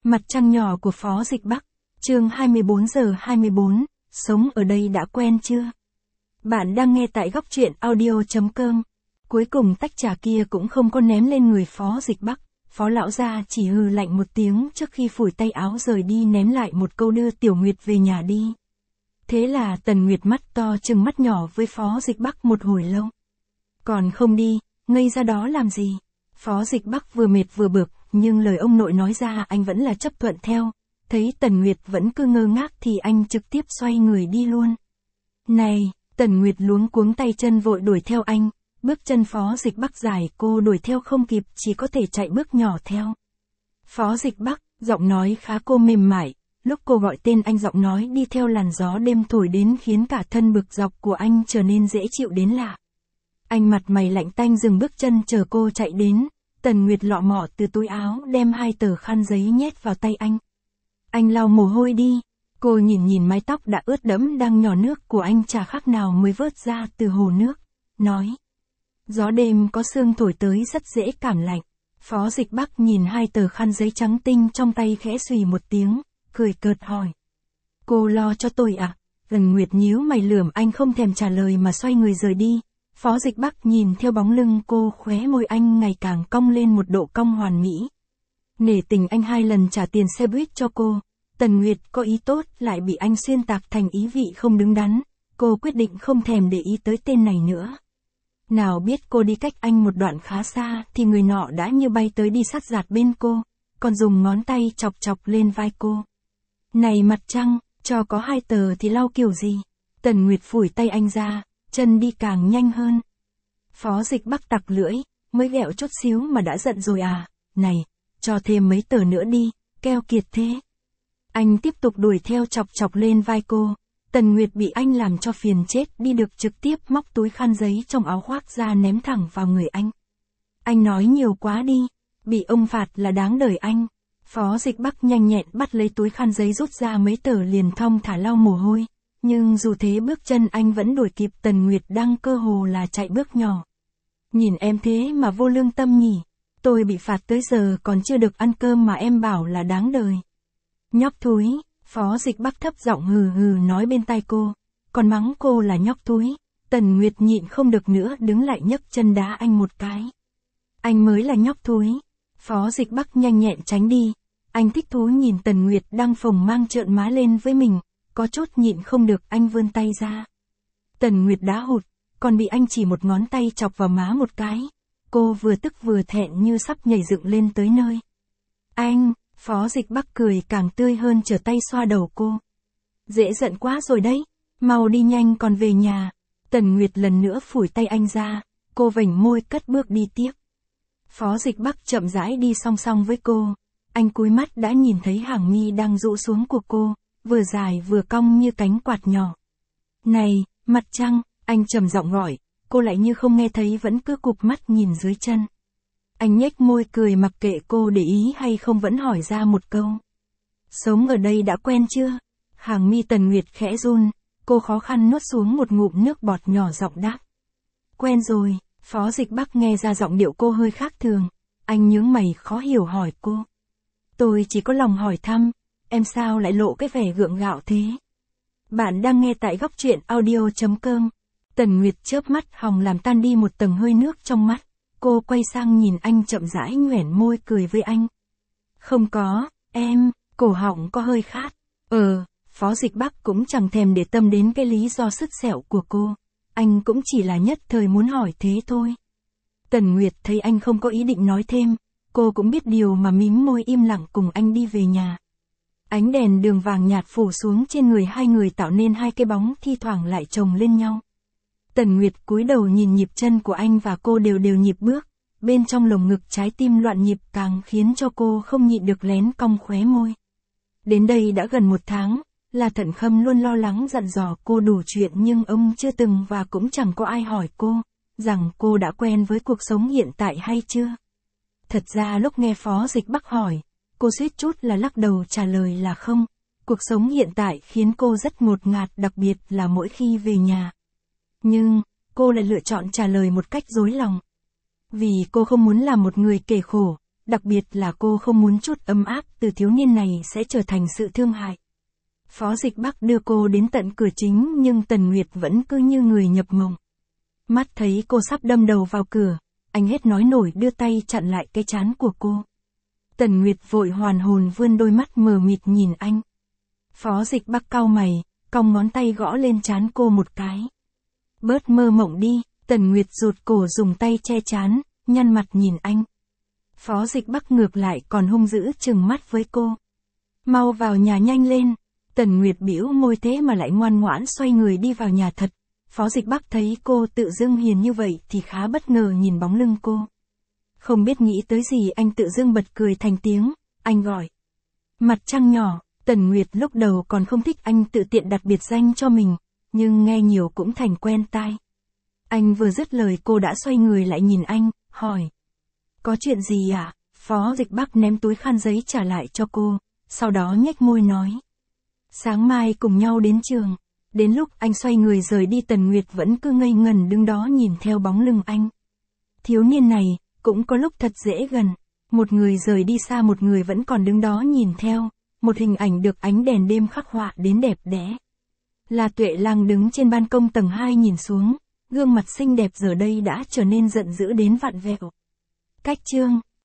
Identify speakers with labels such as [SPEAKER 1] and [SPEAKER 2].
[SPEAKER 1] Mặt trăng nhỏ của Phó Dịch Bắc, chương 24:24, sống ở đây đã quen chưa? Bạn đang nghe tại góc truyện audio.com. Cuối cùng tách trà kia cũng không có ném lên người Phó Dịch Bắc, Phó lão gia chỉ hừ lạnh một tiếng trước khi phủi tay áo rời đi, ném lại một câu đưa Tiểu Nguyệt về nhà đi. Thế là Tần Nguyệt mắt to trừng mắt nhỏ với Phó Dịch Bắc một hồi lâu. Còn không đi, ngây ra đó làm gì? Phó Dịch Bắc vừa mệt vừa bực, nhưng lời ông nội nói ra anh vẫn là chấp thuận theo. Thấy Tần Nguyệt vẫn cứ ngơ ngác thì anh trực tiếp xoay người đi luôn. Này, Tần Nguyệt luống cuống tay chân vội đuổi theo anh, bước chân Phó Dịch Bắc dài, cô đuổi theo không kịp, chỉ có thể chạy bước nhỏ theo. Phó Dịch Bắc, giọng nói khá cô mềm mại, lúc cô gọi tên anh giọng nói đi theo làn gió đêm thổi đến khiến cả thân bực dọc của anh trở nên dễ chịu đến lạ. Anh mặt mày lạnh tanh dừng bước chân chờ cô chạy đến. Tần Nguyệt lọ mọ từ túi áo đem 2 tờ khăn giấy nhét vào tay anh. Anh lau mồ hôi đi. Cô nhìn mái tóc đã ướt đẫm đang nhỏ nước của anh chả khác nào mới vớt ra từ hồ nước, nói. Gió đêm có sương thổi tới rất dễ cảm lạnh. Phó Dịch Bắc nhìn 2 tờ khăn giấy trắng tinh trong tay khẽ xùy một tiếng, cười cợt hỏi. Cô lo cho tôi à? Tần Nguyệt nhíu mày lườm anh không thèm trả lời mà xoay người rời đi. Phó Dịch Bắc nhìn theo bóng lưng cô, khóe môi anh ngày càng cong lên một độ cong hoàn mỹ. Nể tình anh 2 lần trả tiền xe buýt cho cô, Tần Nguyệt có ý tốt lại bị anh xuyên tạc thành ý vị không đứng đắn, cô quyết định không thèm để ý tới tên này nữa. Nào biết cô đi cách anh một đoạn khá xa thì người nọ đã như bay tới đi sát giạt bên cô, còn dùng ngón tay chọc lên vai cô. Này mặt trăng, cho có 2 tờ thì lau kiểu gì? Tần Nguyệt phủi tay anh ra. Chân đi càng nhanh hơn. Phó Dịch Bắc tặc lưỡi, mới ghẹo chút xíu mà đã giận rồi à? Này, cho thêm mấy tờ nữa đi, keo kiệt thế. Anh tiếp tục đuổi theo chọc lên vai cô. Tần Nguyệt bị anh làm cho phiền chết đi được, trực tiếp móc túi khăn giấy trong áo khoác ra ném thẳng vào người anh. Anh nói nhiều quá đi, bị ông phạt là đáng đời anh. Phó Dịch Bắc nhanh nhẹn bắt lấy túi khăn giấy rút ra mấy tờ liền thong thả lau mồ hôi. Nhưng dù thế bước chân anh vẫn đuổi kịp Tần Nguyệt đang cơ hồ là chạy bước nhỏ. Nhìn em thế mà vô lương tâm nhỉ, tôi bị phạt tới giờ còn chưa được ăn cơm mà em bảo là đáng đời. Nhóc thúi, Phó Dịch Bắc thấp giọng hừ nói bên tai cô, còn mắng cô là nhóc thúi. Tần Nguyệt nhịn không được nữa đứng lại nhấc chân đá anh một cái. Anh mới là nhóc thúi. Phó Dịch Bắc nhanh nhẹn tránh đi. Anh thích thú nhìn Tần Nguyệt đang phồng mang trợn má lên với mình. Có chút nhịn không được anh vươn tay ra. Tần Nguyệt đá hụt, còn bị anh chỉ một ngón tay chọc vào má một cái. Cô vừa tức vừa thẹn như sắp nhảy dựng lên tới nơi. Anh, Phó Dịch Bắc cười càng tươi hơn trở tay xoa đầu cô. Dễ giận quá rồi đấy, mau đi nhanh còn về nhà. Tần Nguyệt lần nữa phủi tay anh ra, cô vểnh môi cất bước đi tiếp. Phó Dịch Bắc chậm rãi đi song song với cô. Anh cúi mắt đã nhìn thấy hàng mi đang rũ xuống của cô. Vừa dài vừa cong như cánh quạt nhỏ. Này, mặt trăng, anh trầm giọng gọi, cô lại như không nghe thấy vẫn cứ cụp mắt nhìn dưới chân. Anh nhếch môi cười mặc kệ cô để ý hay không vẫn hỏi ra một câu. Sống ở đây đã quen chưa? Hàng mi Tần Nguyệt khẽ run, cô khó khăn nuốt xuống một ngụm nước bọt nhỏ giọng đáp. Quen rồi, Phó Dịch Bắc nghe ra giọng điệu cô hơi khác thường. Anh nhướng mày khó hiểu hỏi cô. Tôi chỉ có lòng hỏi thăm. Em sao lại lộ cái vẻ gượng gạo thế? Bạn đang nghe tại góc truyện audio.com. Tần Nguyệt chớp mắt hòng làm tan đi một tầng hơi nước trong mắt. Cô quay sang nhìn anh chậm rãi nhoẻn môi cười với anh. Không có, em, cổ họng có hơi khát. Phó Dịch Bắc cũng chẳng thèm để tâm đến cái lý do sứt sẹo của cô. Anh cũng chỉ là nhất thời muốn hỏi thế thôi. Tần Nguyệt thấy anh không có ý định nói thêm. Cô cũng biết điều mà mím môi im lặng cùng anh đi về nhà. Ánh đèn đường vàng nhạt phủ xuống trên người 2 người tạo nên 2 cái bóng thi thoảng lại chồng lên nhau. Tần Nguyệt cúi đầu nhìn nhịp chân của anh và cô đều nhịp bước, bên trong lồng ngực trái tim loạn nhịp càng khiến cho cô không nhịn được lén cong khóe môi. Đến đây đã gần 1 tháng, là Thận Khâm luôn lo lắng dặn dò cô đủ chuyện nhưng ông chưa từng và cũng chẳng có ai hỏi cô, rằng cô đã quen với cuộc sống hiện tại hay chưa. Thật ra lúc nghe Phó Dịch Bắc hỏi, cô suýt chút là lắc đầu trả lời là không. Cuộc sống hiện tại khiến cô rất ngột ngạt, đặc biệt là mỗi khi về nhà. Nhưng, cô lại lựa chọn trả lời một cách dối lòng. Vì cô không muốn làm một người kể khổ, đặc biệt là cô không muốn chút ấm áp từ thiếu niên này sẽ trở thành sự thương hại. Phó Dịch Bắc đưa cô đến tận cửa chính nhưng Tần Nguyệt vẫn cứ như người nhập mộng. Mắt thấy cô sắp đâm đầu vào cửa, anh hết nói nổi đưa tay chặn lại cái trán của cô. Tần Nguyệt vội hoàn hồn vươn đôi mắt mờ mịt nhìn anh. Phó Dịch Bắc cau mày, cong ngón tay gõ lên trán cô một cái. Bớt mơ mộng đi, Tần Nguyệt rụt cổ dùng tay che trán, nhăn mặt nhìn anh. Phó Dịch Bắc ngược lại còn hung dữ trừng mắt với cô. Mau vào nhà nhanh lên. Tần Nguyệt bĩu môi thế mà lại ngoan ngoãn xoay người đi vào nhà thật. Phó Dịch Bắc thấy cô tự dưng hiền như vậy thì khá bất ngờ nhìn bóng lưng cô. Không biết nghĩ tới gì anh tự dưng bật cười thành tiếng, anh gọi. Mặt trăng nhỏ, Tần Nguyệt lúc đầu còn không thích anh tự tiện đặt biệt danh cho mình, nhưng nghe nhiều cũng thành quen tai. Anh vừa dứt lời cô đã xoay người lại nhìn anh, hỏi. Có chuyện gì à? Phó Dịch Bắc ném túi khăn giấy trả lại cho cô, sau đó nhếch môi nói. Sáng mai cùng nhau đến trường. Đến lúc anh xoay người rời đi Tần Nguyệt vẫn cứ ngây ngần đứng đó nhìn theo bóng lưng anh. Thiếu niên này, cũng có lúc thật dễ gần. Một người rời đi xa một người vẫn còn đứng đó nhìn theo. Một hình ảnh được ánh đèn đêm khắc họa đến đẹp đẽ. Là Tuệ Lang đứng trên ban công tầng 2 nhìn xuống. Gương mặt xinh đẹp giờ đây đã trở nên giận dữ đến vặn vẹo. Cách chương